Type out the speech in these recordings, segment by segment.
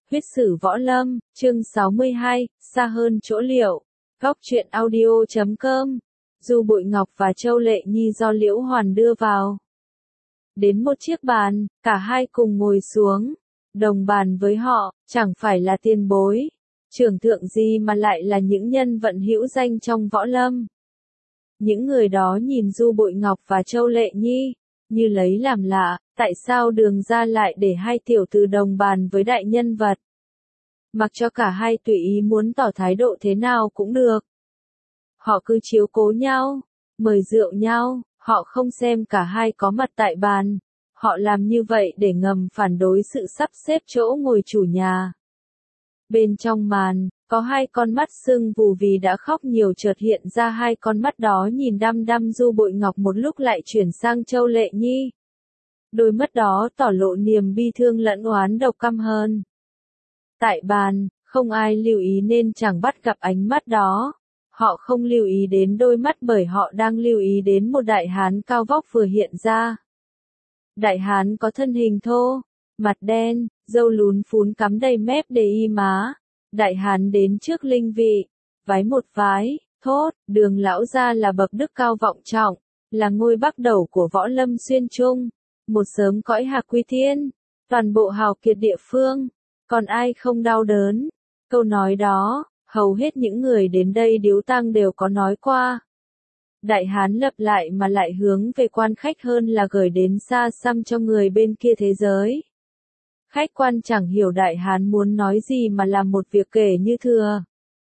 Huyết sử võ lâm, chương 62, xa hơn chỗ liệu. Góc truyện audio.com. Du Bội Ngọc và Châu Lệ Nhi do Liễu Hoàn đưa vào. Đến một chiếc bàn, cả hai cùng ngồi xuống. Đồng bàn với họ, chẳng phải là tiền bối, trưởng thượng gì mà lại là những nhân vận hữu danh trong võ lâm. Những người đó nhìn Du Bội Ngọc và Châu Lệ Nhi, như lấy làm lạ, tại sao Đường ra lại để hai tiểu tử đồng bàn với đại nhân vật. Mặc cho cả hai tùy ý muốn tỏ thái độ thế nào cũng được. Họ cứ chiếu cố nhau, mời rượu nhau, họ không xem cả hai có mặt tại bàn. Họ làm như vậy để ngầm phản đối sự sắp xếp chỗ ngồi chủ nhà. Bên trong màn, có hai con mắt sưng vù vì đã khóc nhiều chợt hiện ra, hai con mắt đó nhìn đăm đăm Du Bội Ngọc một lúc lại chuyển sang Châu Lệ Nhi. Đôi mắt đó tỏ lộ niềm bi thương lẫn oán độc căm hơn. Tại bàn, không ai lưu ý nên chẳng bắt gặp ánh mắt đó. Họ không lưu ý đến đôi mắt bởi họ đang lưu ý đến một đại hán cao vóc vừa hiện ra. Đại hán có thân hình thô, mặt đen, râu lún phún cắm đầy mép để y má. Đại hán đến trước linh vị, vái một vái, thốt, Đường lão gia là bậc đức cao vọng trọng, là ngôi bắc đầu của võ lâm xuyên trung, một sớm cõi hạc quy thiên, toàn bộ hào kiệt địa phương, còn ai không đau đớn. Câu nói đó, hầu hết những người đến đây điếu tang đều có nói qua. Đại hán lặp lại mà lại hướng về quan khách hơn là gửi đến xa xăm cho người bên kia thế giới. Khách quan chẳng hiểu đại hán muốn nói gì mà làm một việc kể như thừa.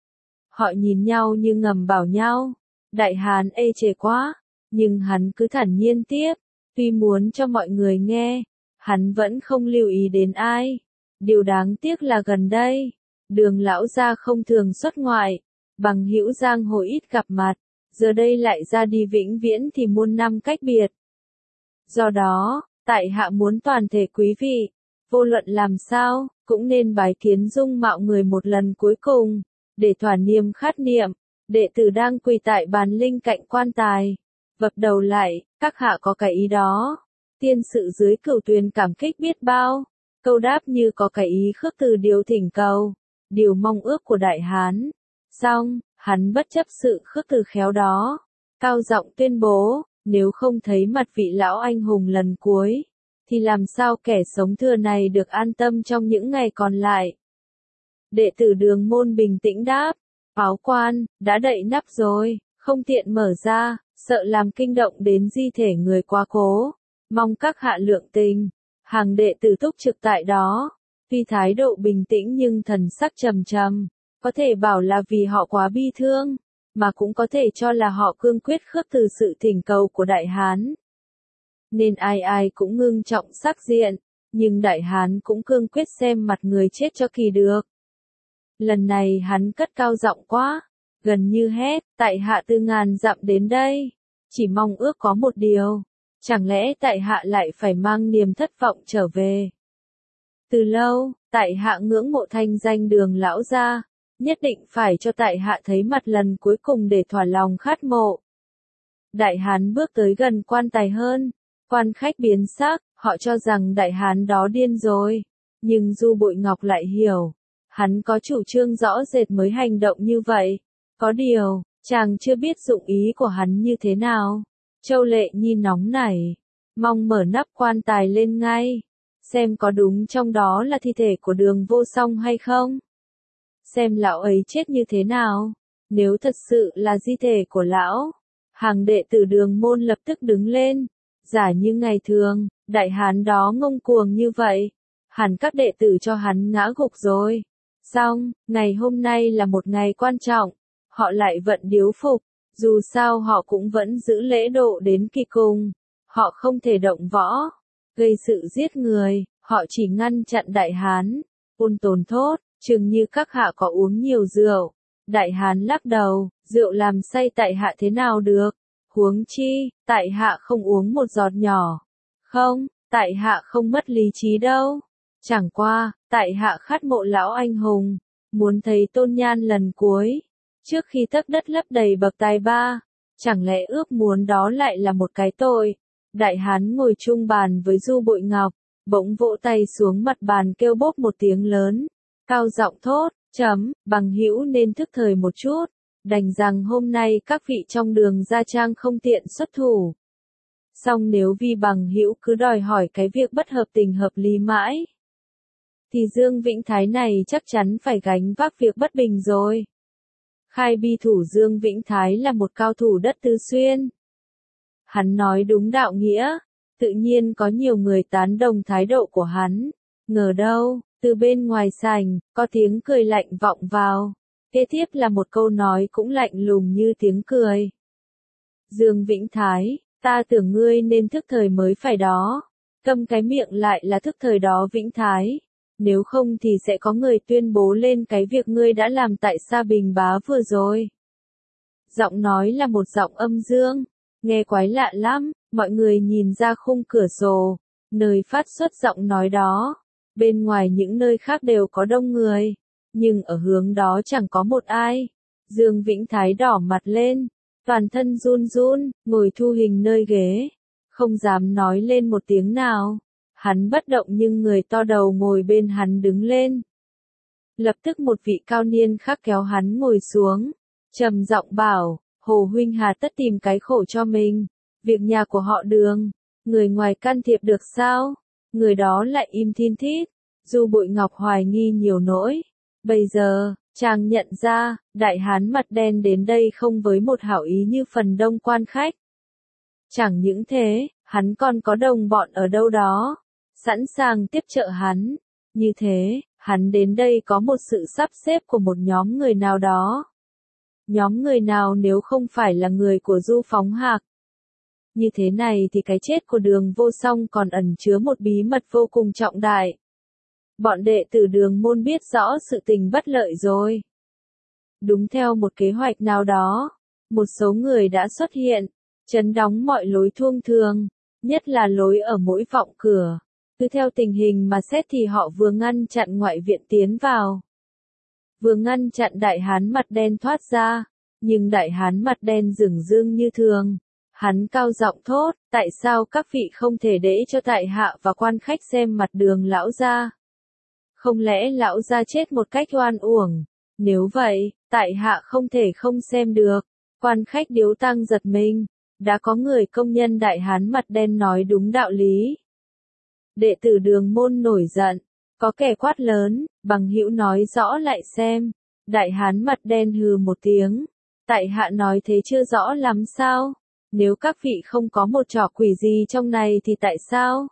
Họ nhìn nhau như ngầm bảo nhau, đại hán ê chề quá, nhưng hắn cứ thản nhiên tiếp, tuy muốn cho mọi người nghe, hắn vẫn không lưu ý đến ai. Điều đáng tiếc là gần đây, Đường lão gia không thường xuất ngoại, bằng hữu giang hồ ít gặp mặt, giờ đây lại ra đi vĩnh viễn thì muôn năm cách biệt. Do đó, tại hạ muốn toàn thể quý vị, vô luận làm sao, cũng nên bái kiến dung mạo người một lần cuối cùng, để thỏa niềm khát niệm. Đệ tử đang quỳ tại bàn linh cạnh quan tài, vập đầu lại, các hạ có cái ý đó. Tiên sự dưới cửu tuyền cảm kích biết bao, câu đáp như có cái ý khước từ điều thỉnh cầu, điều mong ước của đại hán. Xong, hắn bất chấp sự khước từ khéo đó, cao giọng tuyên bố, nếu không thấy mặt vị lão anh hùng lần cuối, thì làm sao kẻ sống thừa này được an tâm trong những ngày còn lại. Đệ tử Đường môn bình tĩnh đáp, áo quan, đã đậy nắp rồi, không tiện mở ra, sợ làm kinh động đến di thể người quá cố, mong các hạ lượng tình. Hàng đệ tử túc trực tại đó, tuy thái độ bình tĩnh nhưng thần sắc trầm trầm, có thể bảo là vì họ quá bi thương, mà cũng có thể cho là họ cương quyết khước từ sự thỉnh cầu của đại hán. Nên ai ai cũng ngưng trọng sắc diện, nhưng đại hán cũng cương quyết xem mặt người chết cho kỳ được. Lần này hắn cất cao giọng quá, gần như hét, tại hạ từ ngàn dặm đến đây, chỉ mong ước có một điều, chẳng lẽ tại hạ lại phải mang niềm thất vọng trở về. Từ lâu, tại hạ ngưỡng mộ thanh danh Đường lão gia, nhất định phải cho tại hạ thấy mặt lần cuối cùng để thỏa lòng khát mộ. Đại hán bước tới gần quan tài hơn, quan khách biến sắc, họ cho rằng đại hán đó điên rồi, nhưng Du Bội Ngọc lại hiểu, hắn có chủ trương rõ rệt mới hành động như vậy. Có điều, chàng chưa biết dụng ý của hắn như thế nào. Châu Lệ Nhi nóng nảy, mong mở nắp quan tài lên ngay, xem có đúng trong đó là thi thể của Đường Vô Song hay không. Xem lão ấy chết như thế nào, nếu thật sự là di thể của lão. Hàng đệ tử Đường môn lập tức đứng lên, giả như ngày thường, đại hán đó ngông cuồng như vậy, hẳn các đệ tử cho hắn ngã gục rồi. Xong, ngày hôm nay là một ngày quan trọng, họ lại vận điếu phục, dù sao họ cũng vẫn giữ lễ độ đến kỳ cùng, họ không thể động võ, gây sự giết người, họ chỉ ngăn chặn đại hán. Ôn Tồn thốt, chừng như các hạ có uống nhiều rượu. Đại hán lắc đầu, rượu làm say tại hạ thế nào được, huống chi, tại hạ không uống một giọt nhỏ. Không, tại hạ không mất lý trí đâu. Chẳng qua, tại hạ khát mộ lão anh hùng, muốn thấy tôn nhan lần cuối, trước khi tấc đất lấp đầy bậc tài ba, chẳng lẽ ước muốn đó lại là một cái tội. Đại hán ngồi chung bàn với Du Bội Ngọc, bỗng vỗ tay xuống mặt bàn kêu bốp một tiếng lớn, cao giọng thốt, bằng hữu nên thức thời một chút, đành rằng hôm nay các vị trong đường Gia Trang không tiện xuất thủ. Song nếu vì bằng hữu cứ đòi hỏi cái việc bất hợp tình hợp lý mãi, thì Dương Vĩnh Thái này chắc chắn phải gánh vác việc bất bình rồi. Khai bi thủ Dương Vĩnh Thái là một cao thủ đất Tứ Xuyên. Hắn nói đúng đạo nghĩa, tự nhiên có nhiều người tán đồng thái độ của hắn. Ngờ đâu, từ bên ngoài sảnh, có tiếng cười lạnh vọng vào. Kế tiếp là một câu nói cũng lạnh lùng như tiếng cười. Dương Vĩnh Thái, ta tưởng ngươi nên thức thời mới phải đó. Câm cái miệng lại là thức thời đó Vĩnh Thái. Nếu không thì sẽ có người tuyên bố lên cái việc ngươi đã làm tại Sa Bình Bá vừa rồi. Giọng nói là một giọng âm dương, nghe quái lạ lắm, mọi người nhìn ra khung cửa sổ, nơi phát xuất giọng nói đó. Bên ngoài những nơi khác đều có đông người, nhưng ở hướng đó chẳng có một ai. Dương Vĩnh Thái đỏ mặt lên, toàn thân run run, ngồi thu hình nơi ghế, không dám nói lên một tiếng nào. Hắn bất động nhưng người to đầu ngồi bên hắn đứng lên. Lập tức một vị cao niên khác kéo hắn ngồi xuống, trầm giọng bảo, Hồ huynh hà tất tìm cái khổ cho mình, việc nhà của họ Đường, người ngoài can thiệp được sao? Người đó lại im thin thít. Du Bội Ngọc hoài nghi nhiều nỗi. Bây giờ, chàng nhận ra, đại hán mặt đen đến đây không với một hảo ý như phần đông quan khách. Chẳng những thế, hắn còn có đồng bọn ở đâu đó, sẵn sàng tiếp trợ hắn. Như thế, hắn đến đây có một sự sắp xếp của một nhóm người nào đó. Nhóm người nào nếu không phải là người của Du Phóng Hạc? Như thế này thì cái chết của Đường Vô Song còn ẩn chứa một bí mật vô cùng trọng đại. Bọn đệ tử Đường môn biết rõ sự tình bất lợi rồi. Đúng theo một kế hoạch nào đó, một số người đã xuất hiện, trấn đóng mọi lối thông thường, nhất là lối ở mỗi vọng cửa. Cứ theo tình hình mà xét thì họ vừa ngăn chặn ngoại viện tiến vào, vừa ngăn chặn đại hán mặt đen thoát ra, nhưng đại hán mặt đen dửng dưng như thường. Hắn cao giọng thốt, tại sao các vị không thể để cho tại hạ và quan khách xem mặt Đường lão gia? Không lẽ lão gia chết một cách oan uổng? Nếu vậy, tại hạ không thể không xem được. Quan khách điếu tang giật mình, đã có người công nhân đại hán mặt đen nói đúng đạo lý. Đệ tử Đường môn nổi giận, có kẻ quát lớn, bằng hữu nói rõ lại xem. Đại hán mặt đen hừ một tiếng, tại hạ nói thế chưa rõ lắm sao? Nếu các vị không có một trò quỷ gì trong này thì tại sao?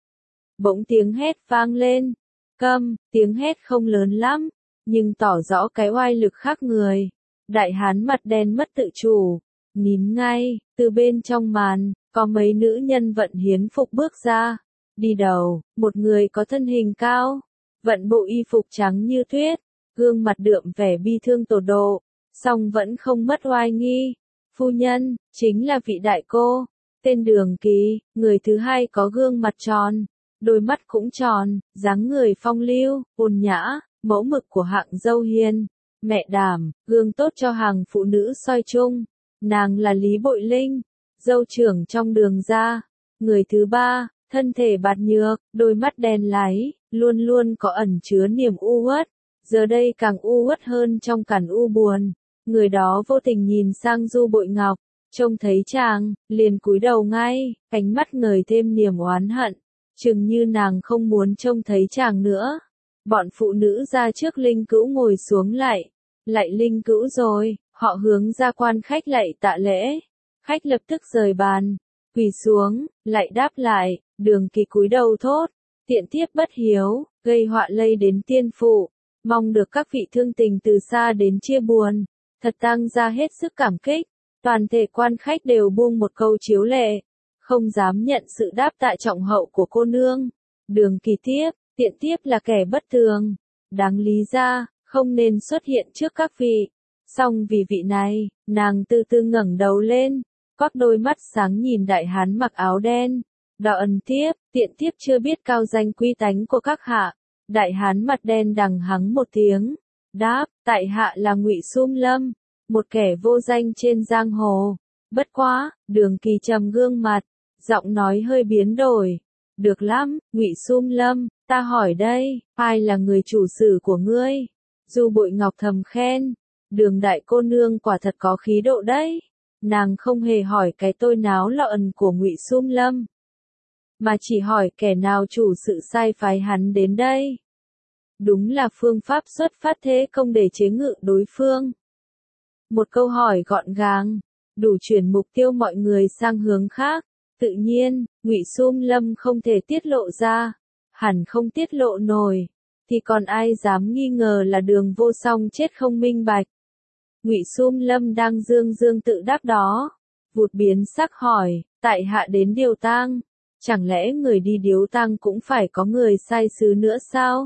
Bỗng tiếng hét vang lên. Câm, tiếng hét không lớn lắm, nhưng tỏ rõ cái oai lực khác người. Đại hán mặt đen mất tự chủ, nín ngay, từ bên trong màn, có mấy nữ nhân vận hiến phục bước ra. Đi đầu, một người có thân hình cao, vận bộ y phục trắng như tuyết, gương mặt đượm vẻ bi thương tột độ, song vẫn không mất oai nghi. Phu nhân, chính là vị đại cô, tên Đường Kỳ, người thứ hai có gương mặt tròn, đôi mắt cũng tròn, dáng người phong lưu, ôn nhã, mẫu mực của hạng dâu hiền. Mẹ Đảm, gương tốt cho hàng phụ nữ soi chung. Nàng là Lý Bội Linh, dâu trưởng trong Đường gia. Người thứ ba, thân thể bạt nhược, đôi mắt đen láy, luôn luôn có ẩn chứa niềm u uất. Giờ đây càng u uất hơn trong cản u buồn. Người đó vô tình nhìn sang Du Bội Ngọc, trông thấy chàng, liền cúi đầu ngay, ánh mắt ngời thêm niềm oán hận, chừng như nàng không muốn trông thấy chàng nữa. Bọn phụ nữ ra trước Linh Cữu ngồi xuống lạy Linh Cữu rồi, họ hướng ra quan khách lạy tạ lễ. Khách lập tức rời bàn, quỳ xuống, lạy đáp lại. Đường Kỳ cúi đầu thốt, tiện thiếp bất hiếu, gây họa lây đến tiên phụ, mong được các vị thương tình từ xa đến chia buồn. Thật tang ra hết sức cảm kích. Toàn thể quan khách đều buông một câu chiếu lệ, không dám nhận sự đáp tạ trọng hậu của cô nương. Đường Kỳ tiếp, tiện tiếp là kẻ bất thường, đáng lý ra, không nên xuất hiện trước các vị. Song vì vị này, nàng từ từ ngẩng đầu lên, quắc đôi mắt sáng nhìn đại hán mặc áo đen. Đạo ẩn tiếp, tiện tiếp chưa biết cao danh quý tánh của các hạ. Đại hán mặt đen đằng hắng một tiếng, đáp, tại hạ là Ngụy Xung Lâm, một kẻ vô danh trên giang hồ. Bất quá, Đường Kỳ trầm gương mặt, giọng nói hơi biến đổi. Được lắm, Ngụy Xung Lâm, ta hỏi đây, ai là người chủ sử của ngươi? Du Bội Ngọc thầm khen, Đường đại cô nương quả thật có khí độ đấy. Nàng không hề hỏi cái tôi náo loạn của Ngụy Xung Lâm, mà chỉ hỏi kẻ nào chủ sự sai phái hắn đến đây. Đúng là phương pháp xuất phát thế công để chế ngự đối phương. Một câu hỏi gọn gàng, đủ chuyển mục tiêu mọi người sang hướng khác. Tự nhiên, Ngụy Xung Lâm không thể tiết lộ ra, hẳn không tiết lộ nổi, thì còn ai dám nghi ngờ là Đường Vô Song chết không minh bạch. Ngụy Xung Lâm đang dương dương tự đáp đó, vụt biến sắc hỏi, tại hạ đến điều tang, chẳng lẽ người đi điếu tang cũng phải có người sai sứ nữa sao?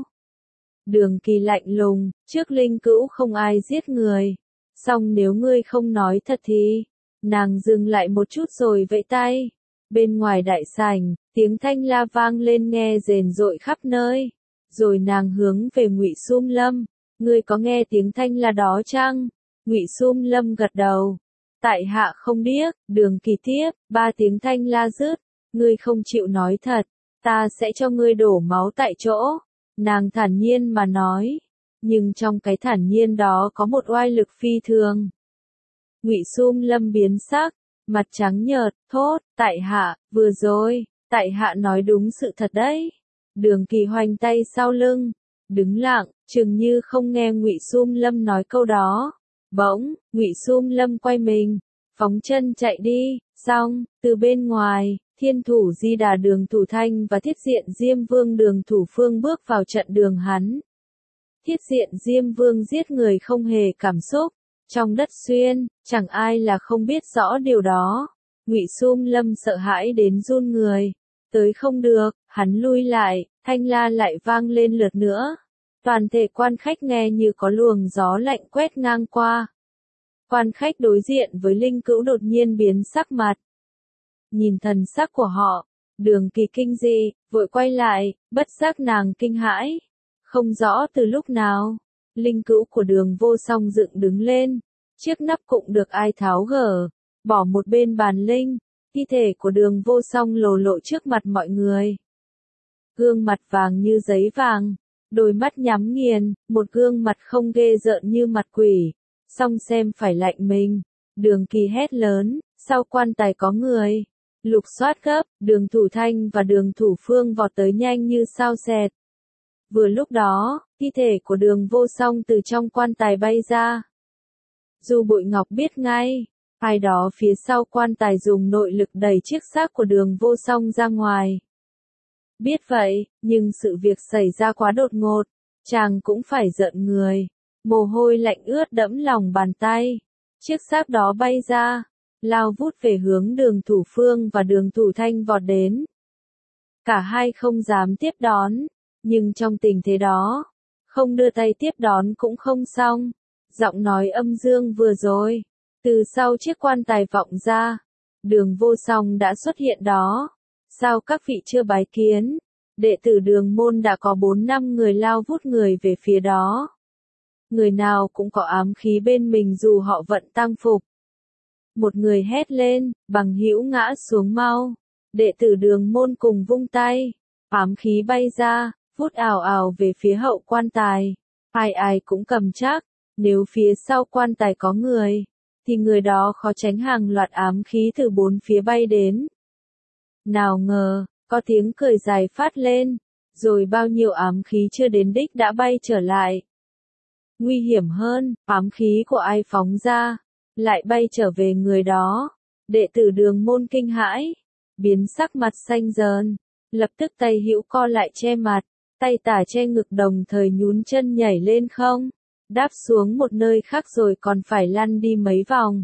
Đường Kỳ lạnh lùng, trước Linh Cữu không ai giết người, song nếu ngươi không nói thật thì... Nàng dừng lại một chút rồi vẫy tay. Bên ngoài đại sảnh, tiếng thanh la vang lên nghe rền rội khắp nơi. Rồi nàng hướng về Ngụy Xung Lâm, ngươi có nghe tiếng thanh la đó chăng? Ngụy Xung Lâm gật đầu. Tại hạ không biết. Đường Kỳ tiếp, 3 tiếng thanh la dứt, ngươi không chịu nói thật, ta sẽ cho ngươi đổ máu tại chỗ. Nàng thản nhiên mà nói, nhưng trong cái thản nhiên đó có một oai lực phi thường. Ngụy Xung Lâm biến sắc, mặt trắng nhợt, thốt, tại hạ, vừa rồi, tại hạ nói đúng sự thật đấy. Đường Kỳ hoành tay sau lưng, đứng lặng, chừng như không nghe Ngụy Xung Lâm nói câu đó. Bỗng, Ngụy Xung Lâm quay mình, phóng chân chạy đi, xong, từ bên ngoài, Thiên Thủ Di Đà Đường Thủ Thanh và Thiết Diện Diêm Vương Đường Thủ Phương bước vào trận đường hắn. Thiết Diện Diêm Vương giết người không hề cảm xúc. Trong đất xuyên, chẳng ai là không biết rõ điều đó. Ngụy Xung Lâm sợ hãi đến run người. Tới không được, hắn lui lại, thanh la lại vang lên lượt nữa. Toàn thể quan khách nghe như có luồng gió lạnh quét ngang qua. Quan khách đối diện với Linh Cữu đột nhiên biến sắc mặt. Nhìn thần sắc của họ, Đường Kỳ kinh dị, vội quay lại, bất giác nàng kinh hãi. Không rõ từ lúc nào, Linh Cữu của Đường Vô Song dựng đứng lên, chiếc nắp cụng được ai tháo gỡ, bỏ một bên bàn linh, thi thể của Đường Vô Song lồ lộ trước mặt mọi người. Gương mặt vàng như giấy vàng, đôi mắt nhắm nghiền, một gương mặt không ghê rợn như mặt quỷ, song xem phải lạnh mình. Đường Kỳ hét lớn, sau quan tài có người. Lục soát gấp, Đường Thủ Thanh và Đường Thủ Phương vọt tới nhanh như sao xẹt. Vừa lúc đó, thi thể của Đường Vô Song từ trong quan tài bay ra. Du Bội Ngọc biết ngay, ai đó phía sau quan tài dùng nội lực đẩy chiếc xác của Đường Vô Song ra ngoài. Biết vậy, nhưng sự việc xảy ra quá đột ngột, chàng cũng phải giận người. Mồ hôi lạnh ướt đẫm lòng bàn tay. Chiếc xác đó bay ra, lao vút về hướng Đường Thủ Phương và Đường Thủ Thanh vọt đến. Cả hai không dám tiếp đón, nhưng trong tình thế đó, không đưa tay tiếp đón cũng không xong. Giọng nói âm dương vừa rồi, từ sau chiếc quan tài vọng ra, Đường Vô Song đã xuất hiện đó. Sao các vị chưa bái kiến? Đệ tử Đường môn đã có 4-5 người lao vút người về phía đó. Người nào cũng có ám khí bên mình dù họ vận tang phục. Một người hét lên, bằng hữu ngã xuống mau. Đệ tử Đường môn cùng vung tay, ám khí bay ra, vút ào ào về phía hậu quan tài. Ai ai cũng cầm chắc, nếu phía sau quan tài có người, thì người đó khó tránh hàng loạt ám khí từ 4 phía bay đến. Nào ngờ, có tiếng cười dài phát lên, rồi bao nhiêu ám khí chưa đến đích đã bay trở lại. Nguy hiểm hơn, ám khí của ai phóng ra, lại bay trở về người đó. Đệ tử Đường môn kinh hãi, biến sắc mặt xanh dờn, lập tức tay hữu co lại che mặt, tay tả che ngực đồng thời nhún chân nhảy lên không, đáp xuống một nơi khác rồi còn phải lăn đi mấy vòng.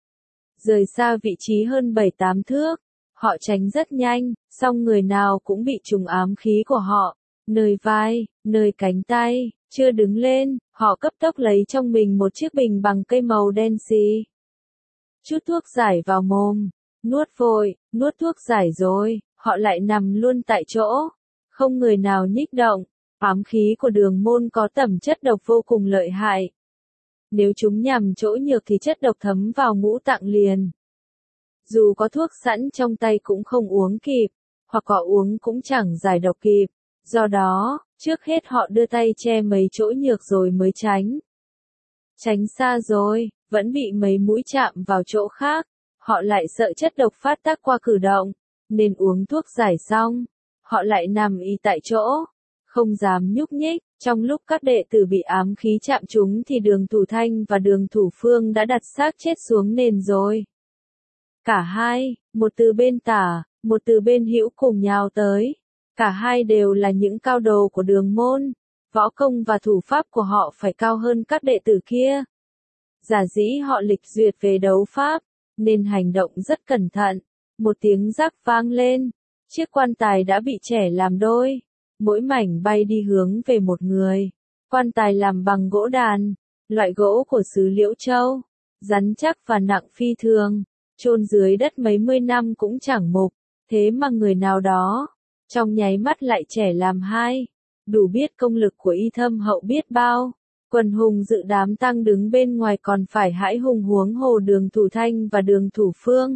Rời xa vị trí hơn 7-8 thước, họ tránh rất nhanh, song người nào cũng bị trùng ám khí của họ, nơi vai, nơi cánh tay, chưa đứng lên, họ cấp tốc lấy trong mình một chiếc bình bằng cây màu đen xì. Chút thuốc giải vào mồm, nuốt vội, nuốt thuốc giải rồi, họ lại nằm luôn tại chỗ, không người nào nhích động. Ám khí của Đường môn có tẩm chất độc vô cùng lợi hại. Nếu chúng nhằm chỗ nhược thì chất độc thấm vào ngũ tạng liền. Dù có thuốc sẵn trong tay cũng không uống kịp, hoặc họ uống cũng chẳng giải độc kịp. Do đó, trước hết họ đưa tay che mấy chỗ nhược rồi mới tránh. Tránh xa rồi, vẫn bị mấy mũi chạm vào chỗ khác, họ lại sợ chất độc phát tác qua cử động, nên uống thuốc giải xong, họ lại nằm y tại chỗ, không dám nhúc nhích. Trong lúc các đệ tử bị ám khí chạm trúng thì Đường Thủ Thanh và Đường Thủ Phương đã đặt xác chết xuống nền rồi. Cả hai, một từ bên tả, một từ bên hữu cùng nhào tới. Cả hai đều là những cao đồ của đường môn, võ công và thủ pháp của họ phải cao hơn các đệ tử kia. Giả dĩ họ lịch duyệt về đấu pháp, nên hành động rất cẩn thận. Một tiếng rắc vang lên, chiếc quan tài đã bị chẻ làm đôi, mỗi mảnh bay đi hướng về một người. Quan tài làm bằng gỗ đàn, loại gỗ của xứ Liễu Châu, rắn chắc và nặng phi thường, chôn dưới đất mấy mươi năm cũng chẳng mục, thế mà người nào đó, trong nháy mắt lại chẻ làm hai, đủ biết công lực của y thâm hậu biết bao. Quần hùng dự đám tang đứng bên ngoài còn phải hãi hùng huống hồ Đường Thủ Thanh và Đường Thủ Phương.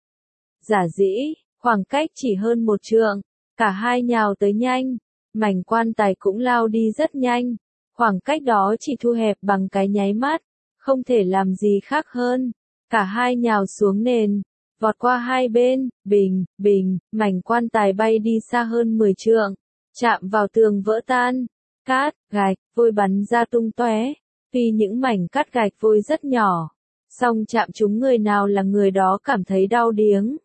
Giả dĩ, khoảng cách chỉ hơn một trượng, cả hai nhào tới nhanh, mảnh quan tài cũng lao đi rất nhanh, khoảng cách đó chỉ thu hẹp bằng cái nháy mắt, không thể làm gì khác hơn. Cả hai nhào xuống nền, vọt qua hai bên, bình, bình, mảnh quan tài bay đi xa hơn 10 trượng, chạm vào tường vỡ tan, cát, gạch, vôi bắn ra tung tóe. Tuy những mảnh cát gạch vôi rất nhỏ, song chạm trúng người nào là người đó cảm thấy đau điếng.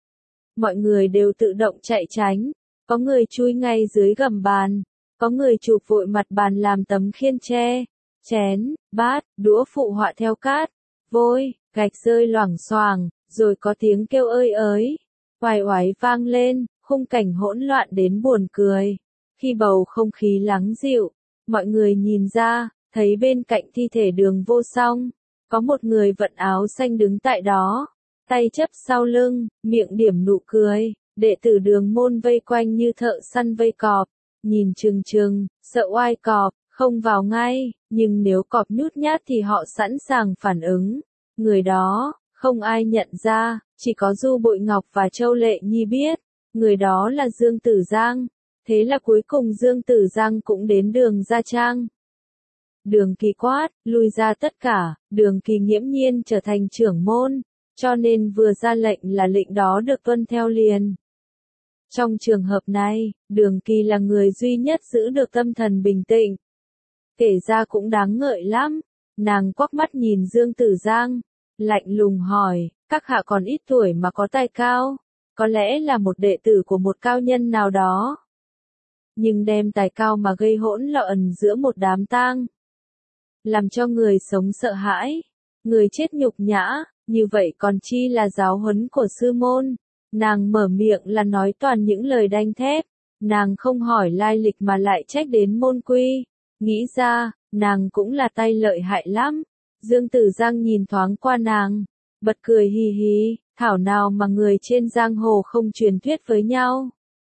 Mọi người đều tự động chạy tránh, có người chui ngay dưới gầm bàn, có người chụp vội mặt bàn làm tấm khiên tre, chén, bát, đũa phụ họa theo cát, vôi, gạch rơi loảng xoảng, rồi có tiếng kêu ơi ới, oài oái vang lên, khung cảnh hỗn loạn đến buồn cười. Khi bầu không khí lắng dịu, mọi người nhìn ra, thấy bên cạnh thi thể Đường Vô Song, có một người vận áo xanh đứng tại đó, tay chấp sau lưng, miệng điểm nụ cười. Đệ tử Đường môn vây quanh như thợ săn vây cọp, nhìn chừng chừng, sợ oai cọp, không vào ngay, nhưng nếu cọp nhút nhát thì họ sẵn sàng phản ứng. Người đó, không ai nhận ra, chỉ có Du Bội Ngọc và Châu Lệ Nhi biết, người đó là Dương Tử Giang. Thế là cuối cùng Dương Tử Giang cũng đến Đường Gia Trang. Đường Kỳ quát, lui ra tất cả, Đường Kỳ nghiễm nhiên trở thành trưởng môn, cho nên vừa ra lệnh là lệnh đó được tuân theo liền. Trong trường hợp này, Đường Kỳ là người duy nhất giữ được tâm thần bình tĩnh. Kể ra cũng đáng ngợi lắm, nàng quắc mắt nhìn Dương Tử Giang, lạnh lùng hỏi, các hạ còn ít tuổi mà có tài cao, có lẽ là một đệ tử của một cao nhân nào đó. Nhưng đem tài cao mà gây hỗn loạn giữa một đám tang, làm cho người sống sợ hãi, người chết nhục nhã, như vậy còn chi là giáo huấn của sư môn. Nàng mở miệng là nói toàn những lời đanh thép, nàng không hỏi lai lịch mà lại trách đến môn quy, nghĩ ra, nàng cũng là tay lợi hại lắm. Dương Tử Giang nhìn thoáng qua nàng, bật cười hì hì, thảo nào mà người trên giang hồ không truyền thuyết với nhau.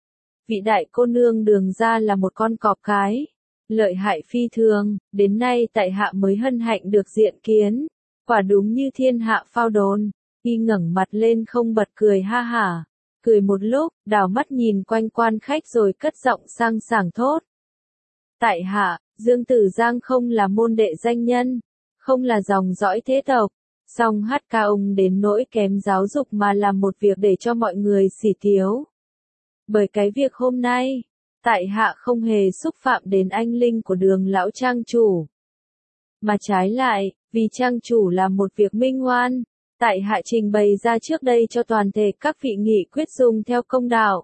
Vị đại cô nương Đường gia là một con cọp cái, lợi hại phi thường, đến nay tại hạ mới hân hạnh được diện kiến, quả đúng như thiên hạ phao đồn. Y ngẩng mặt lên không bật cười ha hả, cười một lúc, đảo mắt nhìn quanh quan khách rồi cất giọng sang sảng thốt. Tại hạ, Dương Tử Giang không là môn đệ danh nhân, không là dòng dõi thế tộc, song hát ca ông đến nỗi kém giáo dục mà làm một việc để cho mọi người xỉ thiếu. Bởi cái việc hôm nay, tại hạ không hề xúc phạm đến anh linh của Đường lão trang chủ, mà trái lại, vì trang chủ làm một việc minh oan, tại hạ trình bày ra trước đây cho toàn thể các vị nghị quyết dùng theo công đạo.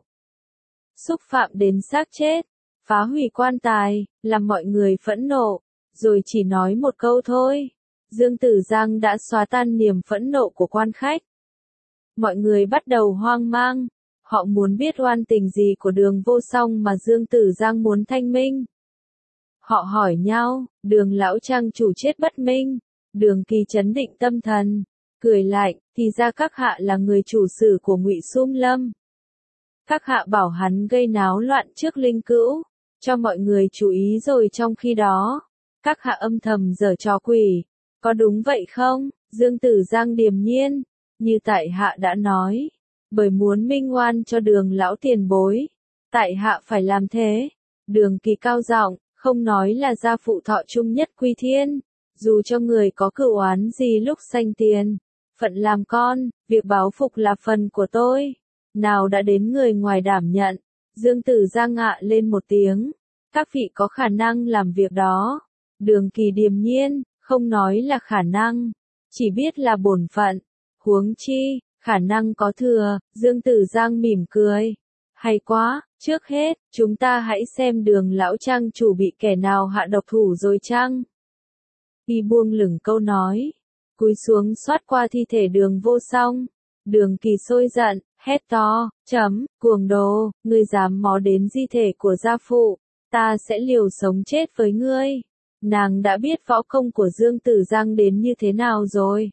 Xúc phạm đến xác chết, phá hủy quan tài, làm mọi người phẫn nộ, rồi chỉ nói một câu thôi. Dương Tử Giang đã xóa tan niềm phẫn nộ của quan khách. Mọi người bắt đầu hoang mang, họ muốn biết oan tình gì của Đường Vô Song mà Dương Tử Giang muốn thanh minh. Họ hỏi nhau, Đường lão trang chủ chết bất minh, Đường Kỳ trấn định tâm thần, cười lạnh, thì ra các hạ là người chủ sử của Ngụy Xung Lâm. Các hạ bảo hắn gây náo loạn trước linh cữu, cho mọi người chú ý rồi trong khi đó, các hạ âm thầm giở trò quỷ, có đúng vậy không? Dương Tử Giang điềm nhiên, như tại hạ đã nói, Bởi muốn minh oan cho Đường lão tiền bối, tại hạ phải làm thế. Đường Kỳ cao giọng, không nói là gia phụ thọ trung nhất quy thiên, dù cho người có cửu oán gì lúc sanh tiền, phận làm con, việc báo phục là phần của tôi. Nào đã đến người ngoài đảm nhận. Dương Tử Giang ngạ lên một tiếng. Các vị có khả năng làm việc đó. Đường Kỳ điềm nhiên, không nói là khả năng, chỉ biết là bổn phận. Huống chi, khả năng có thừa. Dương Tử Giang mỉm cười. Hay quá, trước hết, chúng ta hãy xem Đường lão trang chủ bị kẻ nào hạ độc thủ rồi chăng? Y buông lửng câu nói, cúi xuống xoát qua thi thể Đường Vô Song. Đường Kỳ sôi giận, hét to, cuồng đồ, ngươi dám mó đến di thể của gia phụ, ta sẽ liều sống chết với ngươi. Nàng đã biết võ công của Dương Tử Giang đến như thế nào rồi.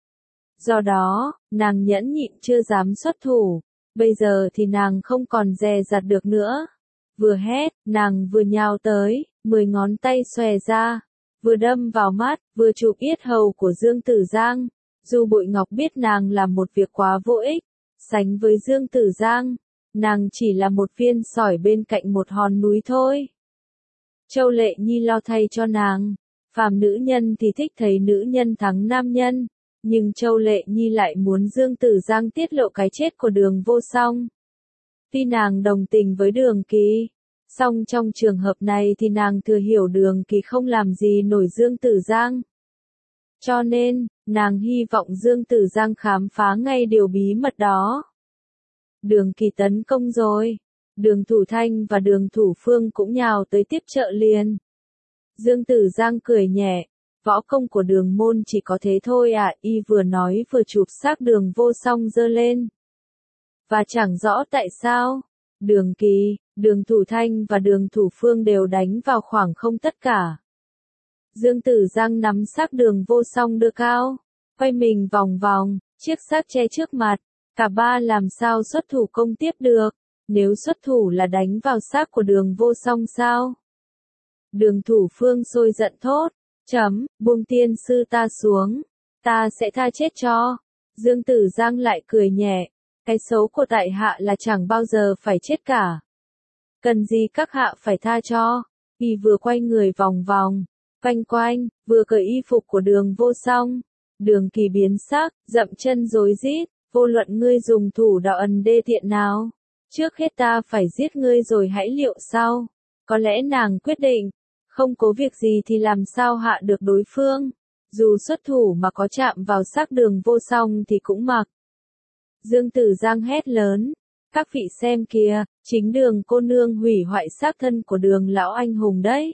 Do đó, nàng nhẫn nhịn chưa dám xuất thủ, bây giờ thì nàng không còn dè dặt được nữa. Vừa hét, nàng vừa nhào tới, 10 ngón tay xòe ra, vừa đâm vào mắt, vừa chụp yết hầu của Dương Tử Giang. Du Bội Ngọc biết nàng làm một việc quá vô ích, sánh với Dương Tử Giang, nàng chỉ là một viên sỏi bên cạnh một hòn núi thôi. Châu Lệ Nhi lo thay cho nàng, phàm nữ nhân thì thích thấy nữ nhân thắng nam nhân, nhưng Châu Lệ Nhi lại muốn Dương Tử Giang tiết lộ cái chết của Đường Vô Song. Tuy nàng đồng tình với Đường Kỳ, song trong trường hợp này thì nàng thừa hiểu Đường Kỳ không làm gì nổi Dương Tử Giang. Cho nên, nàng hy vọng Dương Tử Giang khám phá ngay điều bí mật đó. Đường Kỳ tấn công rồi. Đường Thủ Thanh và Đường Thủ Phương cũng nhào tới tiếp trợ liền. Dương Tử Giang cười nhẹ. Võ công của Đường môn chỉ có thế thôi à, y vừa nói vừa chụp xác Đường Vô Song giơ lên. Và chẳng rõ tại sao, Đường Kỳ, Đường Thủ Thanh và Đường Thủ Phương đều đánh vào khoảng không tất cả. Dương Tử Giang nắm xác Đường Vô Song đưa cao, quay mình vòng vòng, chiếc xác che trước mặt, cả ba làm sao xuất thủ công tiếp được, nếu xuất thủ là đánh vào xác của Đường Vô Song sao? Đường Thủ Phương sôi giận thốt, buông tiên sư ta xuống, ta sẽ tha chết cho. Dương Tử Giang lại cười nhẹ, cái xấu của tại hạ là chẳng bao giờ phải chết cả. Cần gì các hạ phải tha cho? Y vừa quay người vòng vòng, quanh quanh, vừa cởi y phục của Đường Vô Song. Đường Kỳ biến sắc, dậm chân rối rít, vô luận ngươi dùng thủ đoạn đê tiện nào, trước hết ta phải giết ngươi rồi hãy liệu sau. Có lẽ nàng quyết định, không có việc gì thì làm sao hạ được đối phương, dù xuất thủ mà có chạm vào xác Đường Vô Song thì cũng mặc. Dương Tử Giang hét lớn, các vị xem kìa, chính Đường cô nương hủy hoại xác thân của Đường lão anh hùng đấy.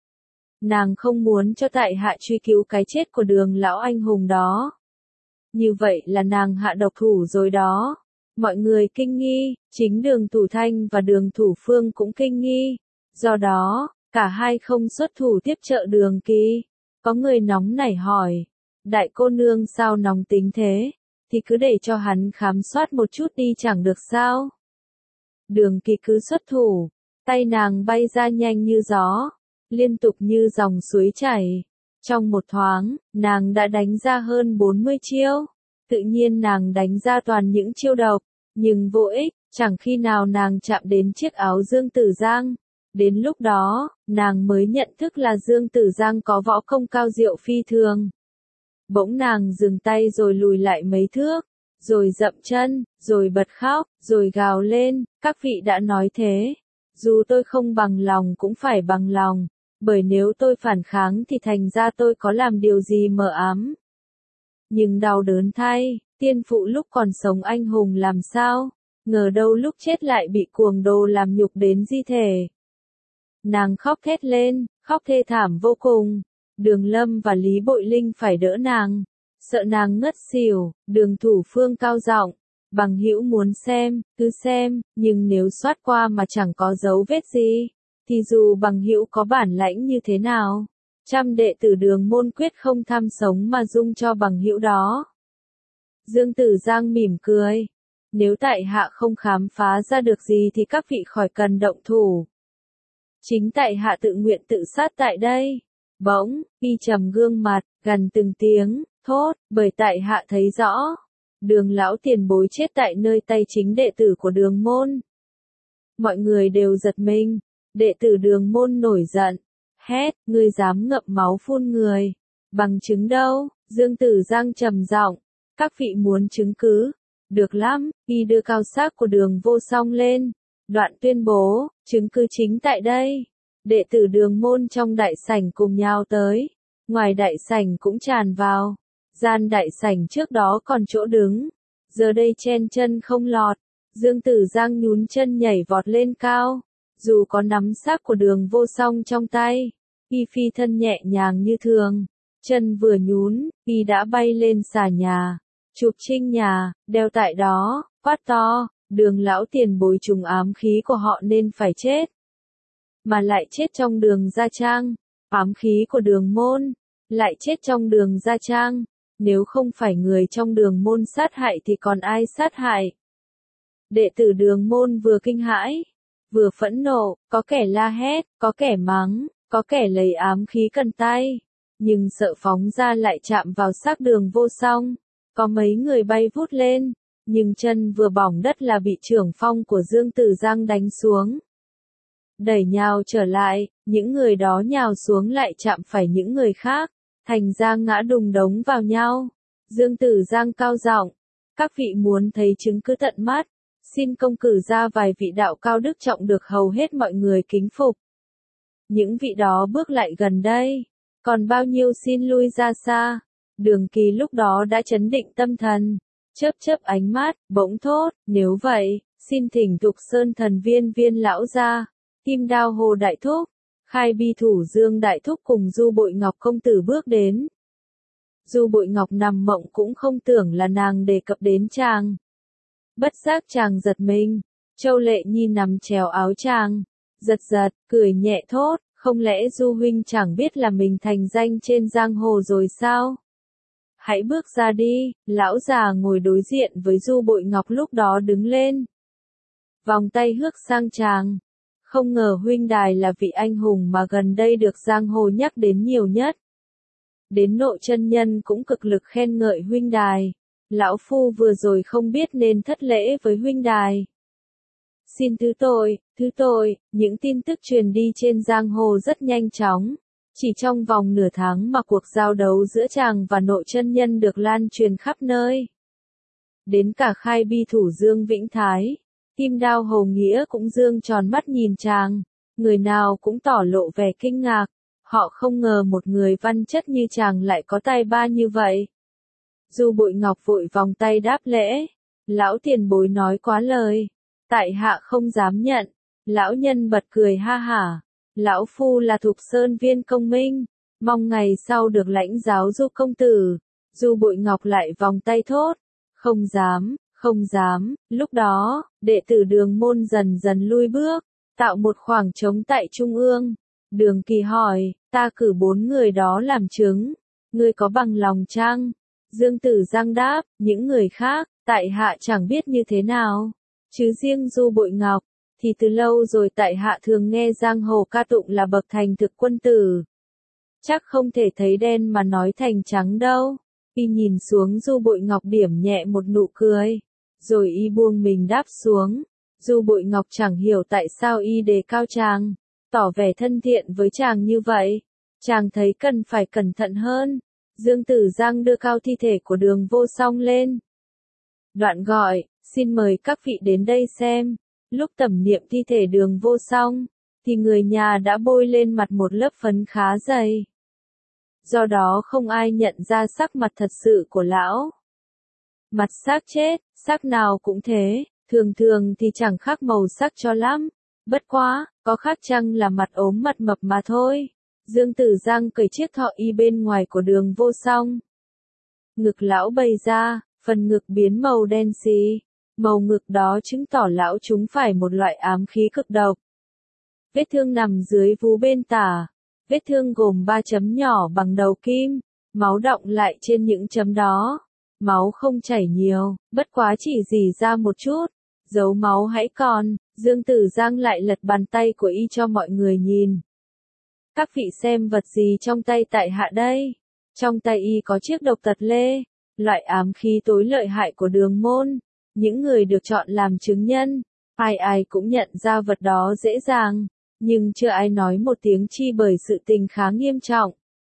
Nàng không muốn cho tại hạ truy cứu cái chết của Đường lão anh hùng đó. Như vậy là nàng hạ độc thủ rồi đó. Mọi người kinh nghi, chính Đường Thủ Thanh và Đường Thủ Phương cũng kinh nghi. Do đó, cả hai không xuất thủ tiếp trợ Đường Kỳ. Có người nóng nảy hỏi, đại cô nương sao nóng tính thế, thì cứ để cho hắn khám soát một chút đi chẳng được sao. Đường Kỳ cứ xuất thủ, tay nàng bay ra nhanh như gió, liên tục như dòng suối chảy. Trong một thoáng, nàng đã đánh ra hơn 40 chiêu. Tự nhiên nàng đánh ra toàn những chiêu độc, nhưng vô ích, chẳng khi nào nàng chạm đến chiếc áo Dương Tử Giang. Đến lúc đó, nàng mới nhận thức là Dương Tử Giang có võ công cao diệu phi thường. Bỗng nàng dừng tay rồi lùi lại mấy thước, rồi dậm chân, rồi bật khóc, rồi gào lên, các vị đã nói thế. Dù tôi không bằng lòng cũng phải bằng lòng, bởi nếu tôi phản kháng thì thành ra tôi có làm điều gì mờ ám. Nhưng đau đớn thay, tiên phụ lúc còn sống anh hùng làm sao, ngờ đâu lúc chết lại bị cuồng đồ làm nhục đến di thể. Nàng khóc thét lên, khóc thê thảm vô cùng. Đường Lâm và Lý Bội Linh phải đỡ nàng, sợ nàng ngất xỉu. Đường Thủ Phương cao giọng, bằng hữu muốn xem, cứ xem, nhưng nếu soát qua mà chẳng có dấu vết gì, thì dù bằng hữu có bản lãnh như thế nào, trăm đệ tử Đường môn quyết không tham sống mà dung cho bằng hữu đó. Dương Tử Giang mỉm cười, nếu tại hạ không khám phá ra được gì thì các vị khỏi cần động thủ. Chính tại hạ tự nguyện tự sát tại đây. Bỗng, y trầm gương mặt, gằn từng tiếng, thốt, bởi tại hạ thấy rõ, Đường lão tiền bối chết tại nơi tay chính đệ tử của đường môn. Mọi người đều giật mình, đệ tử đường môn nổi giận, hét, ngươi dám ngậm máu phun người, bằng chứng đâu? Dương Tử Giang trầm giọng, các vị muốn chứng cứ, được lắm, y đưa cao xác của đường vô song lên, đoạn tuyên bố, chứng cứ chính tại đây. Đệ tử đường môn trong đại sảnh cùng nhau tới, ngoài đại sảnh cũng tràn vào, gian đại sảnh trước đó còn chỗ đứng, giờ đây chen chân không lọt. Dương Tử Giang nhún chân nhảy vọt lên cao, dù có nắm xác của đường vô song trong tay, y phi thân nhẹ nhàng như thường, chân vừa nhún, y đã bay lên xà nhà, chụp trinh nhà, đeo tại đó, quát to, đường lão tiền bối trùng ám khí của họ nên phải chết. Mà lại chết trong đường Gia Trang, ám khí của đường môn, lại chết trong đường Gia Trang, nếu không phải người trong đường môn sát hại thì còn ai sát hại? Đệ tử đường môn vừa kinh hãi, vừa phẫn nộ, có kẻ la hét, có kẻ mắng, có kẻ lấy ám khí cận tay, nhưng sợ phóng ra lại chạm vào xác đường vô song, có mấy người bay vút lên, nhưng chân vừa bỏng đất là bị trưởng phong của Dương Tử Giang đánh xuống. Đẩy nhào trở lại, những người đó nhào xuống lại chạm phải những người khác, thành ra ngã đùng đống vào nhau. Dương Tử Giang cao giọng, các vị muốn thấy chứng cứ tận mắt, xin công cử ra vài vị đạo cao đức trọng được hầu hết mọi người kính phục. Những vị đó bước lại gần đây, còn bao nhiêu xin lui ra xa. Đường Kỳ lúc đó đã trấn định tâm thần, chớp chớp ánh mắt, bỗng thốt, nếu vậy, xin thỉnh Tục Sơn thần viên lão ra, Kim Đao Hồ đại thúc, Khai Bi thủ Dương đại thúc cùng Du Bội Ngọc công tử bước đến. Du Bội Ngọc nằm mộng cũng không tưởng là nàng đề cập đến chàng. Bất giác chàng giật mình, Châu Lệ Nhi nằm trèo áo chàng, giật giật, cười nhẹ thốt, không lẽ Du huynh chẳng biết là mình thành danh trên giang hồ rồi sao? Hãy bước ra đi. Lão già ngồi đối diện với Du Bội Ngọc lúc đó đứng lên, vòng tay hước sang chàng. Không ngờ huynh đài là vị anh hùng mà gần đây được giang hồ nhắc đến nhiều nhất. Đến Nội chân nhân cũng cực lực khen ngợi huynh đài. Lão phu vừa rồi không biết nên thất lễ với huynh đài. Xin thứ tội, những tin tức truyền đi trên giang hồ rất nhanh chóng. Chỉ trong vòng nửa tháng mà cuộc giao đấu giữa chàng và Nội chân nhân được lan truyền khắp nơi. Đến cả Khai Bi thủ Dương Vĩnh Thái, Kim Đao Hồ Nghĩa cũng dương tròn mắt nhìn chàng, người nào cũng tỏ lộ vẻ kinh ngạc, họ không ngờ một người văn chất như chàng lại có tài ba như vậy. Du Bội Ngọc vội vòng tay đáp lễ, lão tiền bối nói quá lời, tại hạ không dám nhận. Lão nhân bật cười ha hả, lão phu là Thục Sơn viên công minh, mong ngày sau được lãnh giáo Du công tử. Du Bội Ngọc lại vòng tay thốt, không dám. Lúc đó, đệ tử đường môn dần dần lui bước, tạo một khoảng trống tại trung ương. Đường Kỳ hỏi, ta cử 4 người đó làm chứng, ngươi có bằng lòng chăng? Dương Tử Giang đáp, những người khác, tại hạ chẳng biết như thế nào. Chứ riêng Du Bội Ngọc, thì từ lâu rồi tại hạ thường nghe giang hồ ca tụng là bậc thành thực quân tử. Chắc không thể thấy đen mà nói thành trắng đâu. Y nhìn xuống Du Bội Ngọc điểm nhẹ một nụ cười, rồi y buông mình đáp xuống. Du Bội Ngọc chẳng hiểu tại sao y đề cao chàng, tỏ vẻ thân thiện với chàng như vậy. Chàng thấy cần phải cẩn thận hơn. Dương Tử Giang đưa cao thi thể của đường vô song lên. Đoạn gọi, xin mời các vị đến đây xem. Lúc tẩm niệm thi thể đường vô song, thì người nhà đã bôi lên mặt một lớp phấn khá dày. Do đó không ai nhận ra sắc mặt thật sự của lão. Mặt xác chết, xác nào cũng thế, thường thì chẳng khác màu sắc cho lắm. Bất quá, có khác chăng là mặt ốm mặt mập mà thôi. Dương Tử Giang cởi chiếc thọ y bên ngoài của đường vô song. Ngực lão bày ra, phần ngực biến màu đen xì. Màu ngực đó chứng tỏ lão trúng phải một loại ám khí cực độc. Vết thương nằm dưới vú bên tả. Vết thương gồm 3 chấm nhỏ bằng đầu kim, máu đọng lại trên những chấm đó. Máu không chảy nhiều, bất quá chỉ rỉ ra một chút. Dấu máu hãy còn. Dương Tử Giang lại lật bàn tay của y cho mọi người nhìn. Các vị xem vật gì trong tay tại hạ đây. Trong tay y có chiếc độc tật lê. Loại ám khí tối lợi hại của đường môn, những người được chọn làm chứng nhân, ai ai cũng nhận ra vật đó dễ dàng, nhưng chưa ai nói một tiếng chi bởi sự tình khá nghiêm trọng.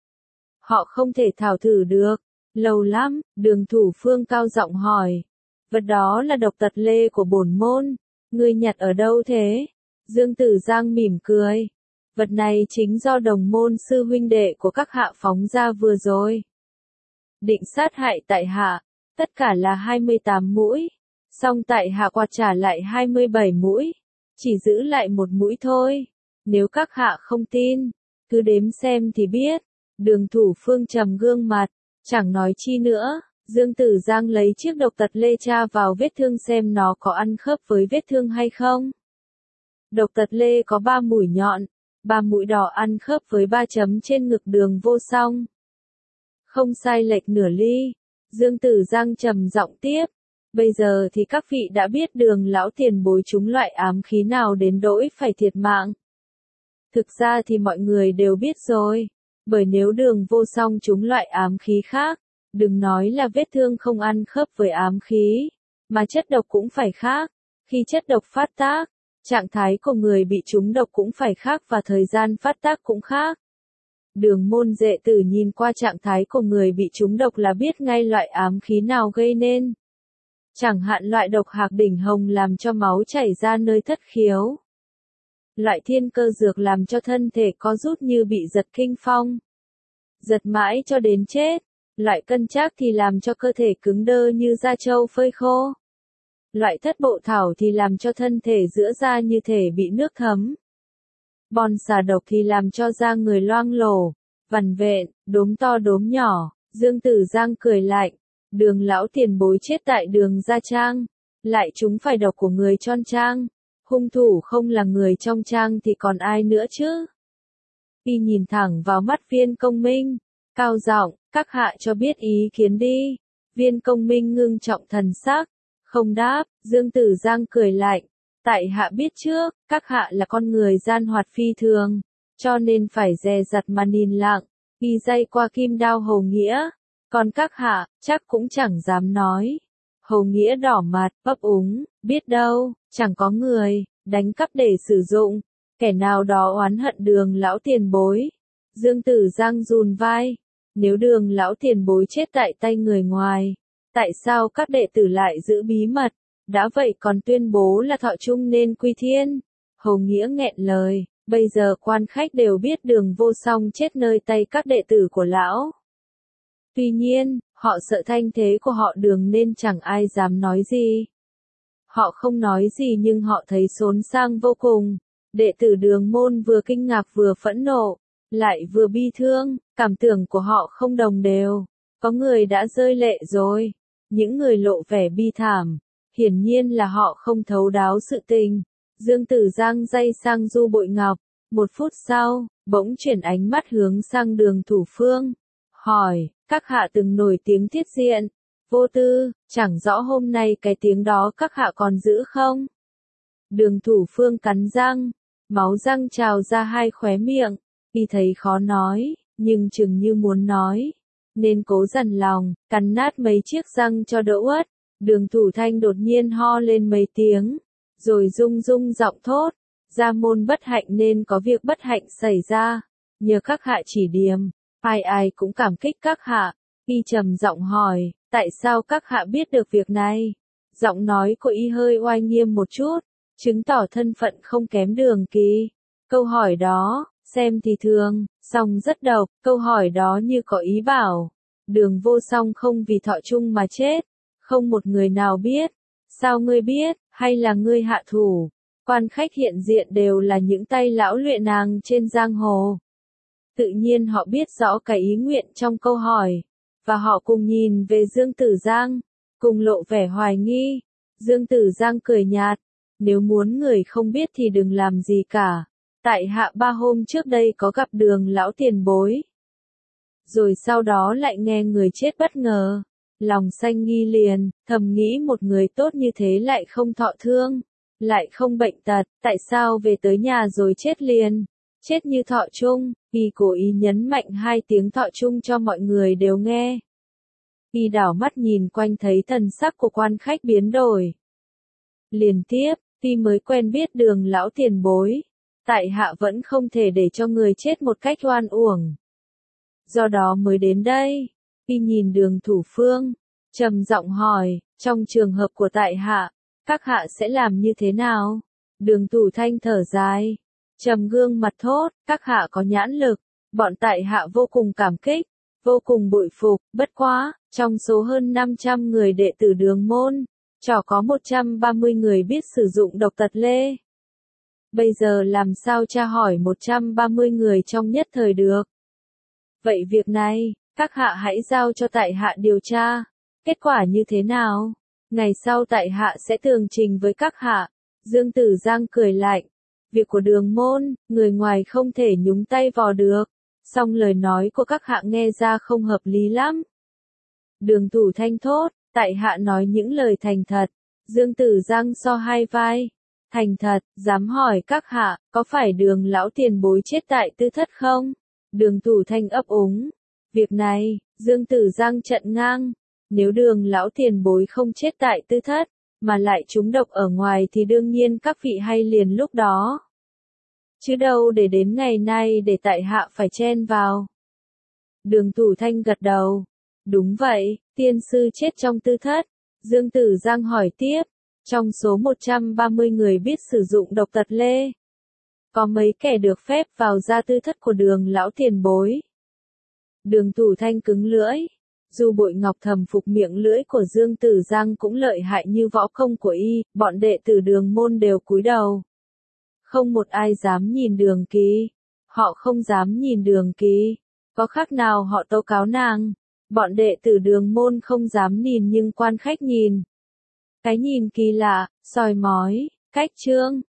Họ không thể thảo thử được. Lâu lắm, Đường Thủ Phương cao giọng hỏi. Vật đó là độc tật lê của bổn môn. Ngươi nhặt ở đâu thế? Dương Tử Giang mỉm cười. Vật này chính do đồng môn sư huynh đệ của các hạ phóng ra vừa rồi. Định sát hại tại hạ, tất cả là 28 mũi. Song tại hạ quạt trả lại 27 mũi. Chỉ giữ lại một mũi thôi. Nếu các hạ không tin, cứ đếm xem thì biết. Đường Thủ Phương trầm gương mặt, chẳng nói chi nữa. Dương Tử Giang lấy chiếc độc tật lê tra vào vết thương xem nó có ăn khớp với vết thương hay không. Độc tật lê có 3 mũi nhọn, 3 mũi đỏ ăn khớp với 3 chấm trên ngực Đường Vô Song. Không sai lệch nửa ly. Dương Tử Giang trầm giọng tiếp. Bây giờ thì các vị đã biết Đường lão tiền bối trúng loại ám khí nào đến nỗi phải thiệt mạng. Thực ra thì mọi người đều biết rồi. Bởi nếu Đường Vô Song trúng loại ám khí khác, đừng nói là vết thương không ăn khớp với ám khí, mà chất độc cũng phải khác. Khi chất độc phát tác, trạng thái của người bị trúng độc cũng phải khác và thời gian phát tác cũng khác. Đường môn đệ tử nhìn qua trạng thái của người bị trúng độc là biết ngay loại ám khí nào gây nên. Chẳng hạn loại độc hạc đỉnh hồng làm cho máu chảy ra nơi thất khiếu. Loại thiên cơ dược làm cho thân thể có rút như bị giật kinh phong. Giật mãi cho đến chết. Loại cân trác thì làm cho cơ thể cứng đơ như da trâu phơi khô. Loại thất bộ thảo thì làm cho thân thể giữa da như thể bị nước thấm. Bòn xà độc thì làm cho da người loang lổ, vằn vện, đốm to đốm nhỏ. Dương Tử Giang cười lạnh. Đường lão tiền bối chết tại Đường Gia Trang, lại chúng phải độc của người trong trang. Hung thủ không là người trong trang thì còn ai nữa chứ? Y nhìn thẳng vào mắt Viên Công Minh, cao giọng, các hạ cho biết ý kiến đi. Viên Công Minh ngưng trọng thần sắc, không đáp. Dương Tử Giang cười lạnh, tại hạ biết trước, các hạ là con người gian hoạt phi thường, cho nên phải dè dặt mà nhìn lặng. Y dây qua kim đao Hầu Nghĩa, còn các hạ, chắc cũng chẳng dám nói. Hầu Nghĩa đỏ mặt, ấp úng, biết đâu, chẳng có người, đánh cắp để sử dụng, kẻ nào đó oán hận Đường lão tiền bối. Dương Tử Giang run vai, nếu Đường lão tiền bối chết tại tay người ngoài, tại sao các đệ tử lại giữ bí mật, đã vậy còn tuyên bố là thọ chung nên quy thiên. Hầu Nghĩa nghẹn lời, bây giờ quan khách đều biết Đường Vô Song chết nơi tay các đệ tử của lão. Tuy nhiên, họ sợ thanh thế của họ Đường nên chẳng ai dám nói gì. Họ không nói gì nhưng họ thấy xốn sang vô cùng. Đệ tử Đường môn vừa kinh ngạc vừa phẫn nộ, lại vừa bi thương, cảm tưởng của họ không đồng đều. Có người đã rơi lệ rồi, những người lộ vẻ bi thảm, hiển nhiên là họ không thấu đáo sự tình. Dương Tử Giang dây sang Du Bội Ngọc, một phút sau, bỗng chuyển ánh mắt hướng sang Đường Thủ Phương, hỏi, các hạ từng nổi tiếng thiết diện, vô tư, chẳng rõ hôm nay cái tiếng đó các hạ còn giữ không? Đường Thủ Phương cắn răng, máu răng trào ra hai khóe miệng, y thấy khó nói, nhưng chừng như muốn nói, nên cố dằn lòng, cắn nát mấy chiếc răng cho đỡ uất. Đường Thủ Thanh đột nhiên ho lên mấy tiếng, rồi rung rung giọng thốt, gia môn bất hạnh nên có việc bất hạnh xảy ra, nhờ các hạ chỉ điểm, ai ai cũng cảm kích các hạ. Y trầm giọng hỏi, tại sao các hạ biết được việc này? Giọng nói của y hơi oai nghiêm một chút, chứng tỏ thân phận không kém Đường Kỳ. Câu hỏi đó, xem thì thường, song rất độc. Câu hỏi đó như có ý bảo, Đường Vô Song không vì thọ chung mà chết. Không một người nào biết. Sao ngươi biết, hay là ngươi hạ thủ? Quan khách hiện diện đều là những tay lão luyện nàng trên giang hồ. Tự nhiên họ biết rõ cái ý nguyện trong câu hỏi. Và họ cùng nhìn về Dương Tử Giang, cùng lộ vẻ hoài nghi. Dương Tử Giang cười nhạt, nếu muốn người không biết thì đừng làm gì cả. Tại hạ 3 hôm trước đây có gặp Đường lão tiền bối. Rồi sau đó lại nghe người chết bất ngờ. Lòng xanh nghi liền, thầm nghĩ một người tốt như thế lại không thọ thương, lại không bệnh tật, tại sao về tới nhà rồi chết liền, chết như thọ chung. Y cố ý nhấn mạnh 2 tiếng thọ chung cho mọi người đều nghe. Y đảo mắt nhìn quanh thấy thần sắc của quan khách biến đổi. Liền tiếp, tuy mới quen biết Đường lão tiền bối, tại hạ vẫn không thể để cho người chết một cách oan uổng. Do đó mới đến đây. Y nhìn Đường Thủ Phương, trầm giọng hỏi, trong trường hợp của tại hạ, các hạ sẽ làm như thế nào? Đường Thủ Thanh thở dài, trầm gương mặt thốt, các hạ có nhãn lực, bọn tại hạ vô cùng cảm kích, vô cùng bội phục, bất quá, trong số hơn 500 người đệ tử Đường môn, chỏ có 130 người biết sử dụng độc tật lê. Bây giờ làm sao tra hỏi 130 người trong nhất thời được? Vậy việc này, các hạ hãy giao cho tại hạ điều tra, kết quả như thế nào? Ngày sau tại hạ sẽ tường trình với các hạ. Dương Tử Giang cười lạnh, việc của Đường môn, người ngoài không thể nhúng tay vào được, song lời nói của các hạ nghe ra không hợp lý lắm. Đường Thủ Thanh thốt, tại hạ nói những lời thành thật. Dương Tử Giang so hai vai, thành thật, dám hỏi các hạ, có phải Đường lão tiền bối chết tại tư thất không? Đường Thủ Thanh ấp úng, việc này, Dương Tử Giang trận ngang, nếu Đường lão tiền bối không chết tại tư thất, mà lại trúng độc ở ngoài thì đương nhiên các vị hay liền lúc đó. Chứ đâu để đến ngày nay để tại hạ phải chen vào. Đường Thủ Thanh gật đầu. Đúng vậy, tiên sư chết trong tư thất. Dương Tử Giang hỏi tiếp, trong số 130 người biết sử dụng độc tật lê, có mấy kẻ được phép vào ra tư thất của Đường lão tiền bối? Đường Thủ Thanh cứng lưỡi. Dù Bội Ngọc thầm phục miệng lưỡi của Dương Tử Giang cũng lợi hại như võ công của y, bọn đệ tử Đường môn đều cúi đầu. Không một ai dám nhìn Đường Kỳ. Họ không dám nhìn Đường Kỳ. Có khác nào họ tố cáo nàng. Bọn đệ tử Đường môn không dám nhìn nhưng quan khách nhìn. Cái nhìn kỳ lạ, soi mói, cách trương,